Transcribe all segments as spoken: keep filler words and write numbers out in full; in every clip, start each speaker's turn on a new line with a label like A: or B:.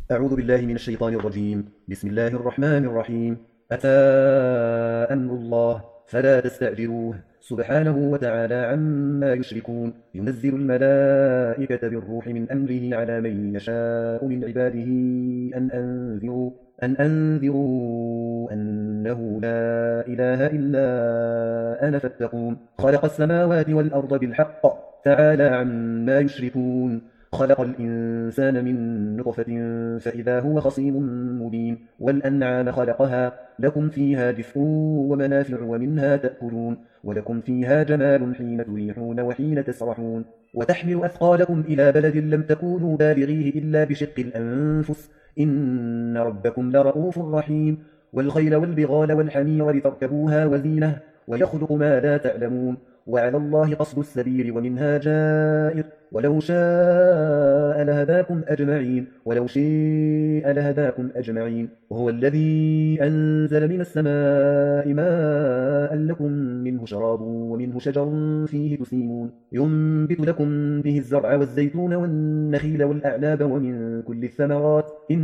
A: أعوذ بالله من الشيطان الرجيم. بسم الله الرحمن الرحيم. أتى أمر الله فلا تستعجلوه سبحانه وتعالى عما يشركون. ينزل الملائكة بالروح من أمره على من يشاء من عباده أن أنذروا أن أنذروا أنه لا إله إلا أنا فاتقون. خلق السماوات والأرض بالحق تعالى عما يشركون. خلق الإنسان من نطفة فإذا هو خصيم مبين. والأنعام خلقها لكم فيها دفء ومنافع ومنها تأكلون ولكم فيها جمال حين تريحون وحين تسرحون. وتحمل أثقالكم إلى بلد لم تكونوا بالغيه إلا بشق الأنفس إن ربكم لرؤوف رحيم. والخيل والبغال والحمير لتركبوها وزينة ويخلق ما لا تعلمون. وعلى الله قصد السبيل ومنها جائر ولو شاء لهداكم أجمعين ولو شاء لهداكم أجمعين. وهو الذي أنزل من السماء ماء لكم منه شراب ومنه شجر فيه تسيمون. ينبت لكم به الزرع والزيتون والنخيل والأعناب ومن كل الثمرات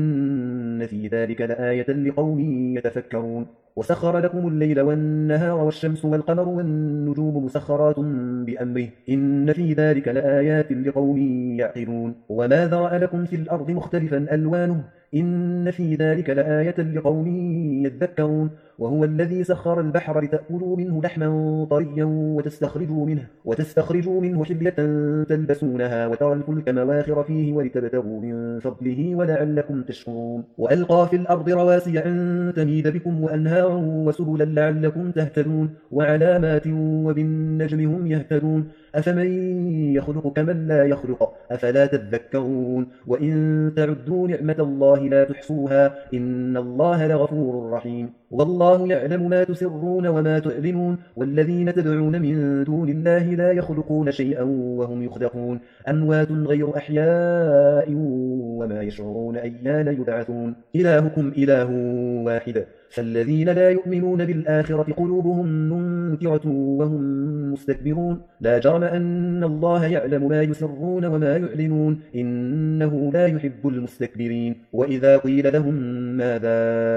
A: إن في ذلك لآية لقوم يتفكرون. وسخر لكم الليل والنهار والشمس والقمر والنجوم مسخرات بأمره إن في ذلك لآيات لقوم يعقلون. وما ذرأ لكم في الأرض مختلفا ألوانه إن في ذلك لآية لقوم يذكرون. وهو الذي سخر البحر لتأكلوا منه لحما طريا وتستخرجوا منه, وتستخرجوا منه حلية تلبسونها وترى الفلك مواخر فيه ولتبتغوا من فضله ولعلكم تشكرون. وألقى في الأرض رواسي أن تميد بكم وأنهارا وسبلا لعلكم تهتدون وعلامات وبالنجم هم يهتدون. أفمن يخلق كمن لا يخلق أفلا تذكرون. وإن تعدوا نعمة الله لا تحصوها إن الله لغفور رحيم. والله يعلم ما تسرون وما تعلنون. والذين تدعون من دون الله لا يخلقون شيئا وهم يخلقون أموات غير أحياء وما يشعرون أيان يبعثون. إلهكم إله واحد فالذين لا يؤمنون بالآخرة قلوبهم منكرة وهم مستكبرون. لا جرم أن الله يعلم ما يسرون وما يعلنون إنه لا يحب المستكبرين. وإذا قيل لهم ماذا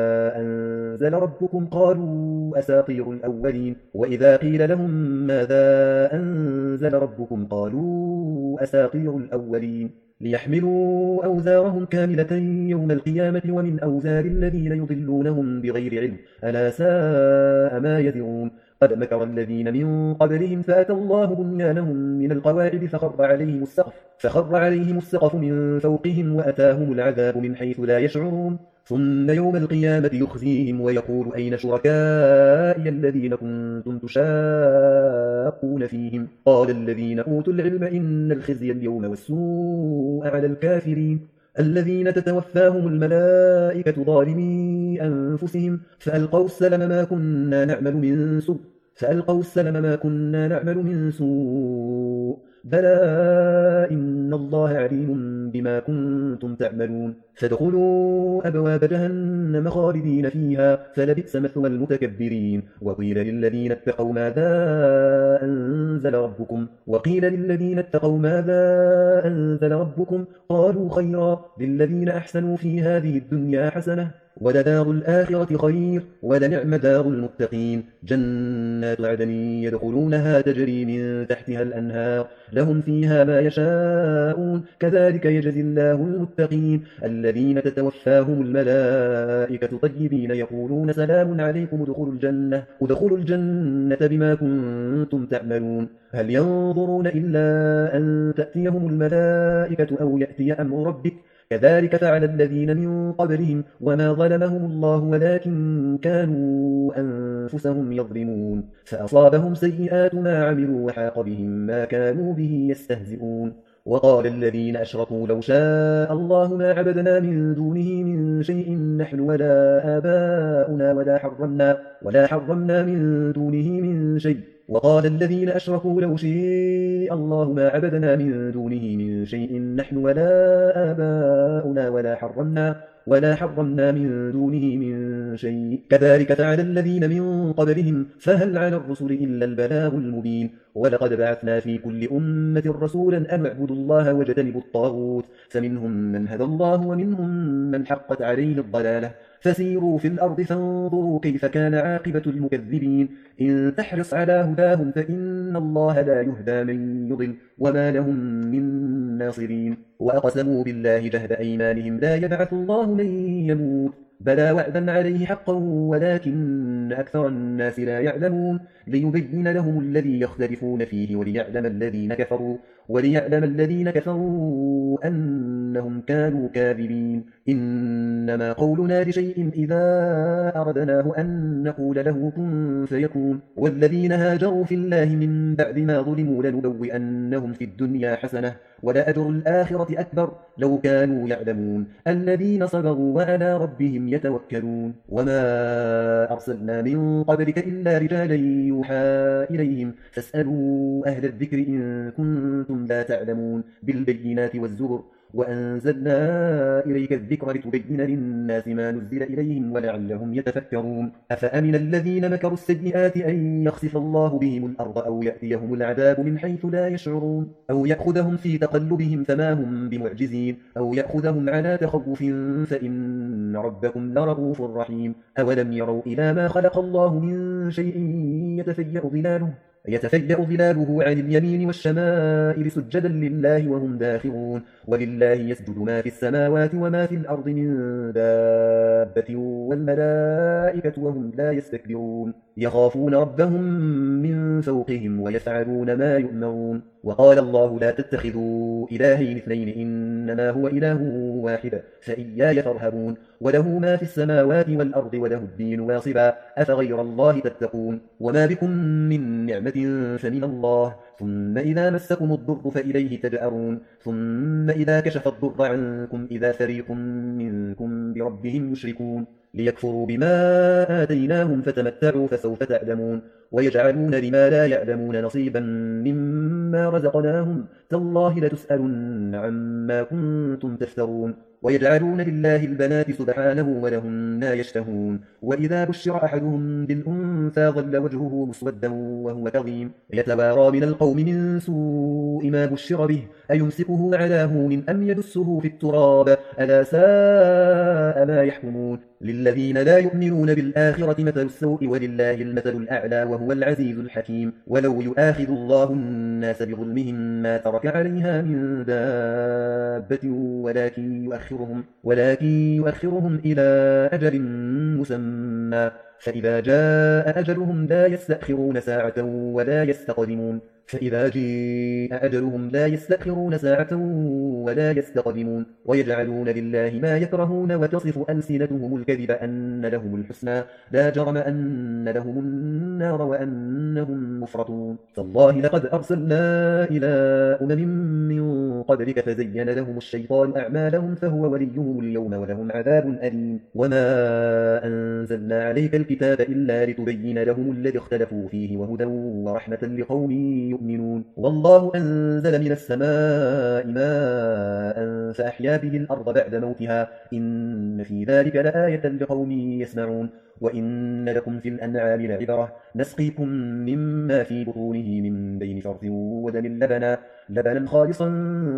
A: أنزل ربكم قالوا أساطير الأولين. وإذا قيل لهم ماذا أنزل ربكم قالوا أساطير الأولين. ليحملوا أوزارهم كاملة يوم القيامة ومن أوزار الذين يضلونهم بغير علم ألا ساء ما يزرون. قد مكر الذين من قبلهم فأتى الله بنيانهم من القواعد فخر عليهم السقف, فخر عليهم السقف من فوقهم وأتاهم العذاب من حيث لا يشعرون. ثم يوم القيامة يخزيهم ويقول أين شركائي الذين كنتم تشاقون فيهم قال الذين أوتوا العلم إن الخزي اليوم والسوء على الكافرين الذين تتوفاهم الملائكة ظالمي أنفسهم فألقوا السلم ما كنا نعمل من سوء فألقوا السلم ما كنا نعمل من سوء بلى إن الله عليم بما كنتم تعملون. فادخلوا أبواب جهنم خالدين فيها فلبئس مثوى المتكبرين. وقيل للذين اتقوا ماذا أنزل ربكم وقيل للذين اتقوا ماذا أنزل ربكم قالوا خيرا للذين أحسنوا في هذه الدنيا حسنة ولدار الآخرة خير ولنعم دار المتقين. جنات عدن يدخلونها تجري من تحتها الأنهار لهم فيها ما يشاءون كذلك يجزي الله المتقين الذين تتوفاهم الملائكة طيبين يقولون سلام عليكم ادخلوا الجنة, ادخلوا الجنة بما كنتم تعملون. هل ينظرون إلا أن تأتيهم الملائكة أو يأتي أمر ربك كذلك فعل الذين من قبلهم وما ظلمهم الله ولكن كانوا أنفسهم يظلمون. فأصابهم سيئات ما عملوا وحاق بهم ما كانوا به يستهزئون. وقال الذين أشركوا لو شاء الله ما عبدنا من دونه من شيء نحن ولا آباؤنا ولا حرمنا, ولا حرمنا من دونه من شيء وقال الذين أشركوا لو شاء الله ما عبدنا من دونه من شيء نحن ولا آباؤنا ولا حرمنا ولا حرمنا من دونه من شيء كذلك فعل الذين من قبلهم فهل على الرسل إلا البلاغ المبين ولقد بعثنا في كل أمة رسولا أن اعبدوا الله واجتنبوا الطاغوت فمنهم من هدى الله ومنهم من حقت عليه الضلالة فسيروا في الأرض فانظروا كيف كان عاقبة المكذبين إن تحرص على هداهم فإن الله لا يهدى من يضل وما لهم من ناصرين وأقسموا بالله جهد أيمانهم لا يبعث الله من يموت بلى وعدا عليه حقا ولكن أكثر الناس لا يعلمون ليبين لهم الذي يختلفون فيه وليعلم الذين كفروا وليعلم الذين كفروا أنهم كانوا كاذبين إنما قولنا لشيء إذا أردناه أن نقول له كن فيكون والذين هاجروا في الله من بعد ما ظلموا لنبوئنهم في الدنيا حسنة ولأجر الآخرة أكبر لو كانوا يعلمون الذين صبروا وعلى ربهم يتوكلون وما أرسلنا من قبلك إلا رجالا يوحى إليهم فاسألوا أهل الذكر إن كنتم لا تعلمون بالبينات والزبر وأنزلنا إليك الذكر لتبين للناس ما نزل إليهم ولعلهم يتفكرون أفأمن الذين مكروا السيئات أن يخسف الله بهم الأرض أو يأتيهم العذاب من حيث لا يشعرون أو يأخذهم في تقلبهم فما هم بمعجزين أو يأخذهم على تخوف فإن ربكم لرؤوف رحيم أولم يروا إلى ما خلق الله من شيء يتفيأ ظلاله يتفيأ ظلاله عن اليمين والشمائل سجدا لله وهم داخرون ولله يسجد ما في السماوات وما في الأرض من دابة والملائكة وهم لا يستكبرون يخافون ربهم من فوقهم ويفعلون ما يؤمرون وقال الله لا تتخذوا إلهين اثنين إنما هو إله واحد فإياي فارهبون وله ما في السماوات والأرض وله الدين واصبا أفغير الله تتقون وما بكم من نعمة فمن الله ثم إذا مسكم الضر فإليه تجأرون ثم إذا كشف الضر عنكم إذا فريق منكم بربهم يشركون ليكفروا بما آتيناهم فتمتعوا فسوف تعلمون ويجعلون لما لا يعلمون نصيبا مما رزقناهم تالله لتسألن عما كنتم تفترون ويجعلون لله البنات سبحانه ولهم ما يشتهون وإذا بشر أحدهم بالأنثى ظل وجهه مسودا وهو كظيم يتوارى من القوم من سوء ما بشر به أيمسكه على هون أم يدسه في التراب ألا ساء ما يحكمون للذين لا يؤمنون بالآخرة مثل السوء ولله المثل الأعلى وهو العزيز الحكيم ولو يؤاخذ الله الناس بظلمهم ما ترك عليها من دابة ولكن يؤخرهم, ولكن يؤخرهم إلى أجل مسمى فإذا جاء أجلهم لا يستأخرون ساعة ولا يستقدمون فإذا جاء أجلهم لا يستأخرون ساعة ولا يستقدمون ويجعلون لله ما يكرهون وتصف ألسنتهم الكذب أن لهم الحسنى لا جرم أن لهم النار وأنهم مفرطون تالله لقد أرسلنا إلى أمم من قبلك فزين لهم الشيطان أعمالهم فهو وليهم اليوم ولهم عذاب أليم وما أنزلنا عليك الكتاب إلا لتبين لهم الذي اختلفوا فيه وهدى ورحمة لقوم يؤمنون والله أنزل من السماء ماء فأحيا به الأرض بعد موتها إن في ذلك لآية لقوم يسمعون وإن لكم في الأنعام لعبرة نسقيكم مما في بطونه من بين فرث ودم لبنا لبنا خالصا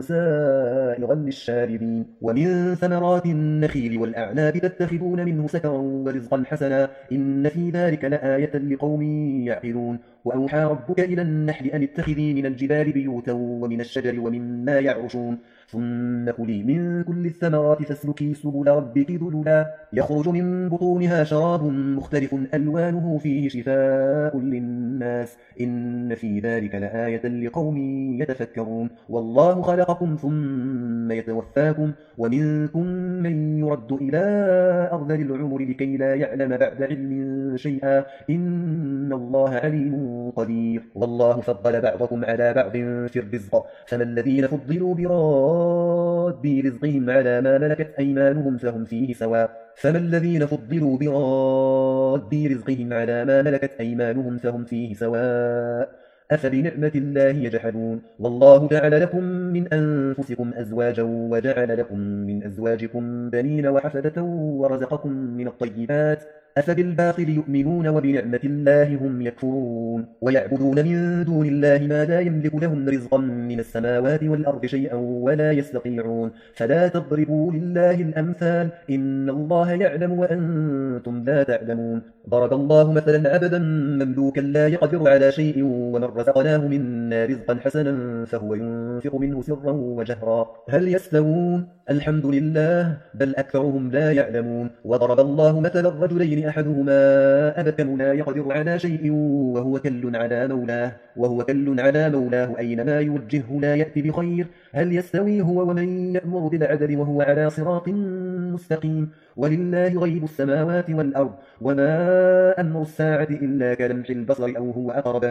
A: سائغا للشاربين ومن ثمرات النخيل والأعناب تتخذون منه سكرا ورزقا حسنا إن في ذلك لآية لقوم يعقلون وأوحى ربك إلى النحل أن اتخذي من الجبال بيوتا ومن الشجر ومما يعرشون ثم كلي من كل الثمرات فاسلكي سبل ربك ذللا يخرج من بطونها شراب مختلف ألوانه فيه شفاء للناس إن في ذلك لآية لقوم يتفكرون والله خلقكم ثم يتوفاكم ومنكم من يرد إلى أرذل العمر لكي لا يعلم بعد علم شيئا إن الله عليم قدير والله فضل بعضكم على بعض في الرزق فما الذين فضلوا براد براد رزقهم على ما ملكت أيمانهم فهم فيه سواء فما الذين فضلوا براد رزقهم على ما ملكت أيمانهم فهم فيه سواء أفبنعمة الله يجحدون والله جعل لكم من أنفسكم أزواجا وجعل لكم من أزواجكم بنين وحفدة ورزقكم من الطيبات أفبالباطل يؤمنون وبنعمة الله هم يكفرون ويعبدون من دون الله ما لا يملك لهم رزقا من السماوات والأرض شيئا ولا يستطيعون فلا تضربوا لله الأمثال إن الله يعلم وأنتم لا تعلمون ضرب الله مثلا عبدا مملوكا لا يقدر على شيء ومن رزقناه منا رزقا حسنا فهو ينفق منه سرا وجهرا هل يستوون الحمد لله بل أكثرهم لا يعلمون وضرب الله مثلا الرجلين أحدهما أبكم لا يقدر على شيء وهو كل على مولاه وهو كل على مولاه أينما يوجهه لا يأتي بخير هل يستوي هو ومن يأمر بالعدل وهو على صراط مستقيم ولله غيب السماوات والأرض وما أمر الساعة إلا كلمح البصر أو هو أقرب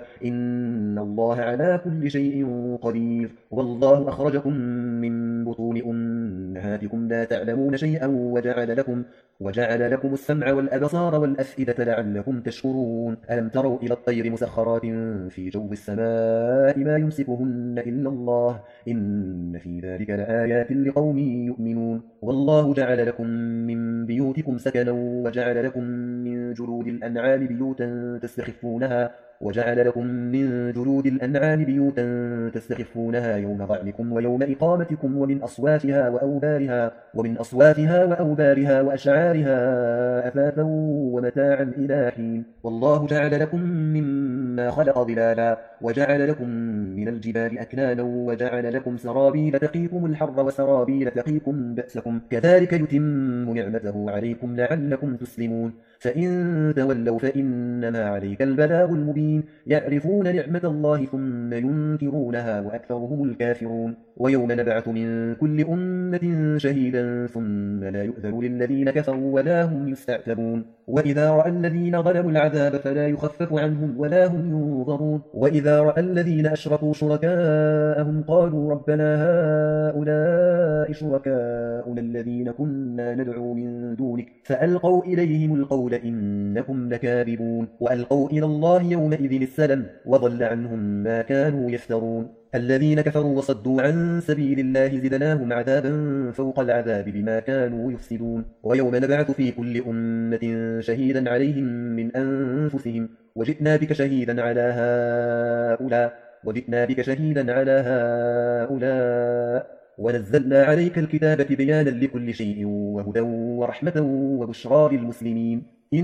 A: إن الله على كل شيء قدير والله أخرجكم من بطون أمهاتكم لا تعلمون شيئا وجعل لكم وجعل لكم السمع والأبصار والأفئدة لعلكم تشكرون ألم تروا إلى الطير مسخرات في جو السماء ما يمسكهن إلا الله إن في ذلك لآيات لقوم يؤمنون والله جعل لكم من بيوتكم سكنا وجعل لكم من جلود الأنعام بيوتا تستخفونها وجعل لكم من جلود الأنعام بيوتا تستخفونها يوم ظعنكم ويوم إقامتكم ومن أصوافها وأوبارها ومن أصوافها وأوبارها وأشعارها أثاثا ومتاعا إلى حين والله جعل لكم مما خلق ظلالا وجعل لكم من الجبال أكنانا وجعل لكم سرابيل تقيكم الحر وسرابيل تقيكم بأسكم كذلك يتم نعمته عليكم لعلكم تسلمون فإن تولوا فإنما عليك البلاغ المبين يعرفون نعمة الله ثم ينكرونها وأكثرهم الكافرون ويوم نبعث من كل أمة شهيدا ثم لا يؤذن للذين كفروا ولا هم يستعتبون وإذا رأى الذين ظلموا العذاب فلا يخفف عنهم ولا هم ينظرون وإذا رأى الذين أشركوا شركاءهم قالوا ربنا هؤلاء شركاؤنا الذين كنا ندعو من دونك فألقوا إليهم القول إنكم لكاذبون وألقوا إلى الله يومئذ السلم وضل عنهم ما كانوا يفترون الذين كفروا وصدوا عن سبيل الله زدناهم عذابا فوق العذاب بما كانوا يفسدون ويوم نبعث في كل أمة شهيدا عليهم من أنفسهم وجئنا بك شهيدا على هؤلاء وجئنا بك شهيدا على هؤلاء ونزلنا عليك الكتاب بيانا لكل شيء وهدى ورحمة وبشرى للمسلمين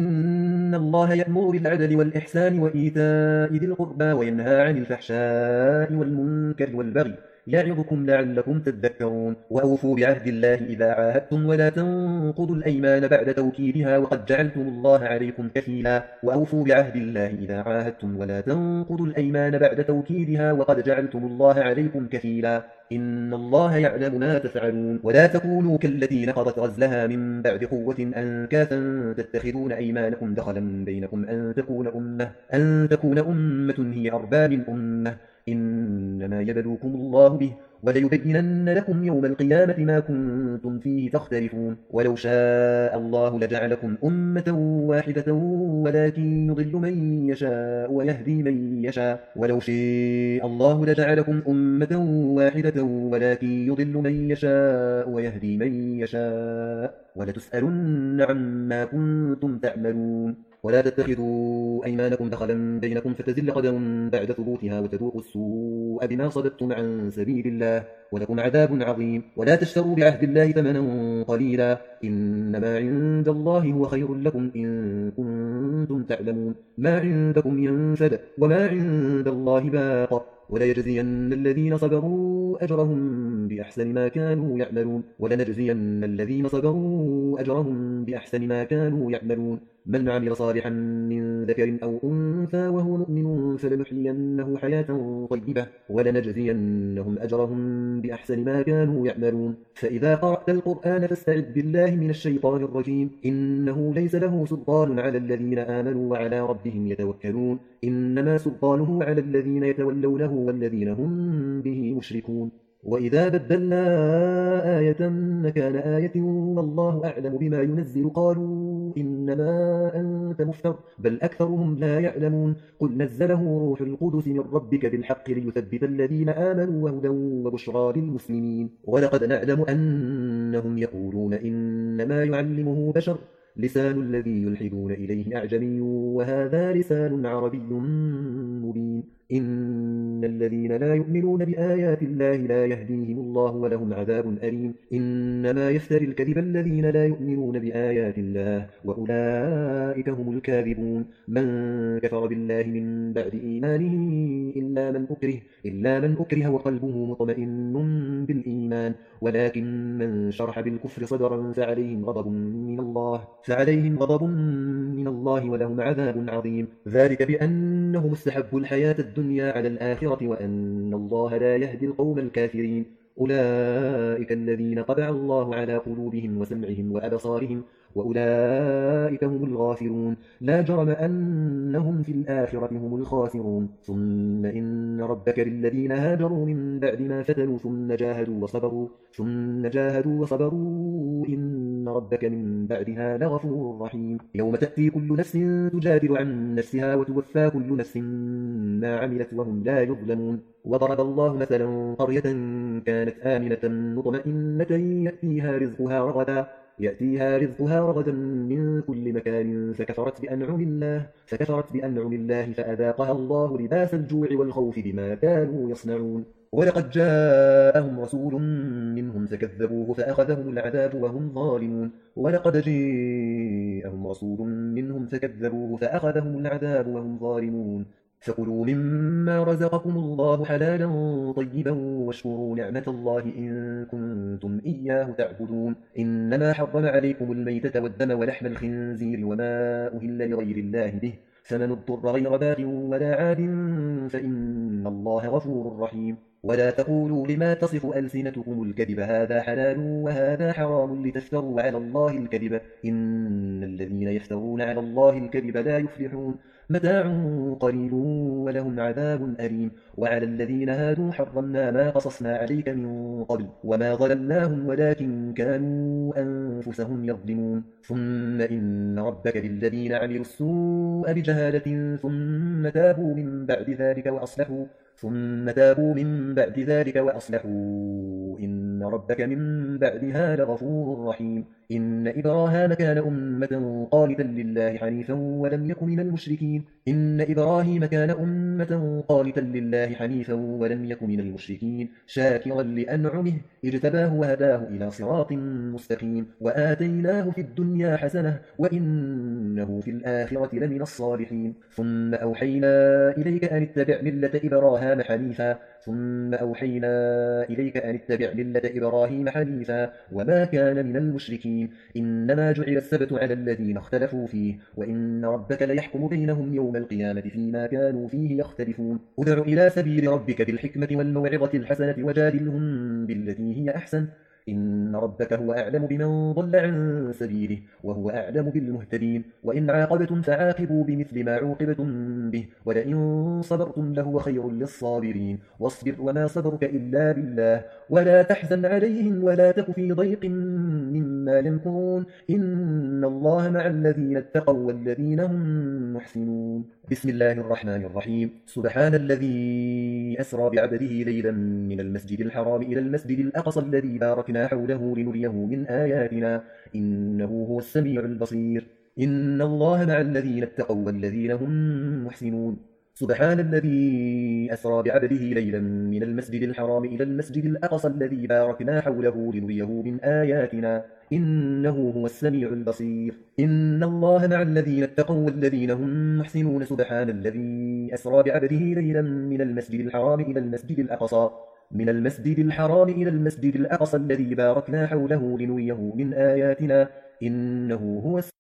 A: إن الله يأمر بالعدل والإحسان وإيتاء ذي القربى وينهى عن الفحشاء والمنكر والبغي يعظكم لعلكم تذكرون وأوفوا بعهد الله إذا عاهدتم ولا تنقضوا الأيمان بعد توكيدها وقد جعلتم الله عليكم كفيلا وأوفوا بعهد الله إذا عاهدتم ولا تنقضوا الأيمان بعد توكيدها وقد جعلتم الله عليكم كفيلا إن الله يعلم ما تفعلون ولا تكونوا كالتي نقضت غزلها من بعد قوة أنكاثا تتخذون أيمانكم دخلا بينكم أن تكون أمة أن تكون أمة هي أربى من أمة إنما يبلوكم الله به وليبينن لكم يوم القيامة ما كنتم فيه تختلفون ولو شاء الله لجعلكم أمة واحدة ولكن يضل من يشاء ويهدي من يشاء ولو شاء الله لجعلكم أمة واحدة ولكن يضل من يشاء ويهدي من يشاء ولتسألن عما كنتم تعملون ولا تتخذوا أيمانكم دخلا بينكم فتزل قدم بعد ثبوتها وتذوقوا السوء بما صددتم عن سبيل الله ولكم عذاب عظيم ولا تشتروا بعهد الله ثمنا قليلا إنما عند الله هو خير لكم إن كنتم تعلمون ما عندكم ينفد وما عند الله باق وليجزين الذين صبروا أجرهم بأحسن ما كانوا يعملون ولنجزين الذين صبروا أجرهم بأحسن ما كانوا يعملون من عمل صالحا من ذكر أو أنثى وهو مؤمن فلنحيينه حياة طيبة ولنجزينهم أجرهم بأحسن ما كانوا يعملون فإذا قرأت القرآن فاستعذ بالله من الشيطان الرجيم إنه ليس له سلطان على الذين آمنوا وعلى ربهم يتوكلون إنما سلطانه على الذين يتولونه والذين هم به مشركون وإذا بدلنا آية مكان آية والله أعلم بما ينزل قالوا إنما أنت مفتر بل أكثرهم لا يعلمون قل نزله روح القدس من ربك بالحق ليثبت الذين آمنوا وهدى وبشرى للمسلمين ولقد نعلم أنهم يقولون إنما يعلمه بشر لسان الذي يلحدون إليه أعجمي وهذا لسان عربي مبين إن الذين لا يؤمنون بآيات الله لا يهديهم الله ولهم عذاب أليم إنما يفتري الكذب الذين لا يؤمنون بآيات الله وأولئك هم الكاذبون من كفر بالله من بعد إيمانه إلا من أكره إلا من أكره وقلبه مطمئن بالإيمان ولكن من شرح بالكفر صدرا فعليهم غضب من الله فعليهم غضب من الله ولهم عذاب عظيم ذلك بأنهم استحبوا الحياة الدنيا على الآخرة وأن الله لا يهدي القوم الكافرين أولئك الذين طبع الله على قلوبهم وسمعهم وأبصارهم وأولئك هم الغافلون لا جرم أنهم في الآخرة هم الخاسرون ثم إن ربك للذين هاجروا من بعد ما فتنوا ثم جاهدوا وصبروا ثم جاهدوا وصبروا إن ربك من بعدها لغفور رحيم يوم تأتي كل نفس تجادل عن نفسها وتوفى كل نفس ما عملت وهم لا يظلمون وضرب الله مثلا قرية كانت آمنة مطمئنة يأتيها رزقها رغدا يأتيها رزقها رغدا من كل مكان فكفرت بأنعم الله فكفرت بأنعم الله فأذاقها الله لباس الجوع والخوف بما كانوا يصنعون ولقد جاءهم رسول منهم فكذبوه فأخذهم العذاب وهم ظالمون ولقد جاءهم رسول منهم فكذبوه فأخذهم العذاب وهم ظالمون فكلوا مما رزقكم الله حلالا طيبا واشكروا نعمة الله إن كنتم إياه تعبدون إنما حرم عليكم الميتة والدم ولحم الخنزير وما أهل لغير الله به فمن اضطر غير باغ ولا عاد فإن الله غفور رحيم ولا تقولوا لما تصف ألسنتكم الكذب هذا حلال وهذا حرام لتفتروا على الله الكذب إن الذين يفترون على الله الكذب لا يفلحون متاع قليل ولهم عذاب أليم وعلى الذين هادوا حرمنا ما قصصنا عليك من قبل وما ظلمناهم ولكن كانوا أنفسهم يظلمون ثم إن ربك للذين عملوا السوء بجهالة ثم تابوا من بعد ذلك وأصلحوا ثم تابوا من بعد ذلك وأصلحوا إن ربك من بعدها لغفور رحيم إن إبراهيم كان أمة قانتا لله حنيفا ولم يك من المشركين إن إبراهيم كان أمة قانتا لله حنيفا ولم يك من المشركين شاكرا لأنعمه اجتباه وهداه إلى صراط مستقيم وآتيناه في الدنيا حسنة وإنه في الآخرة لمن الصالحين ثم أوحينا إليك أن اتبع ملة إبراهيم حنيفا ثم أوحينا إليك أن اتبع ملة إبراهيم حنيفا وما كان من المشركين إنما جعل السبت على الذين اختلفوا فيه وإن ربك ليحكم بينهم يوم القيامة فيما كانوا فيه يختلفون ادع إلى سبيل ربك بالحكمة والموعظة الحسنة وجادلهم بالتي هي أحسن إن ربك هو أعلم بمن ضل عن سبيله وهو أعلم بالمهتدين وإن عاقبتم فعاقبوا بمثل ما عوقبتم به ولئن صبرتم لهو خير للصابرين واصبر وما صبرك إلا بالله ولا تحزن عليهم ولا تك في ضيق مما يمكرون إن الله مع الذين اتقوا والذين هم محسنون بسم الله الرحمن الرحيم سبحان الذي أسرى بعبده ليلا من المسجد الحرام إلى المسجد الأقصى الذي باركنا حوله لنريه من آياتنا إنه هو السميع البصير إن الله مع الذين اتقوا والذين هم محسنون سبحان الذي أسرى بعبده ليلا من المسجد الحرام إلى المسجد الأقصى الذي باركنا حوله لنريه من آياتنا إنه هو السميع البصير إن الله مع الذين اتقوا والذين هم محسنون سبحان الذي أسرى بعبده ليلا من المسجد الحرام إلى المسجد الأقصى من المسجد الحرام إلى المسجد الأقصى الذي باركنا حوله لنريه من آياتنا إنه هو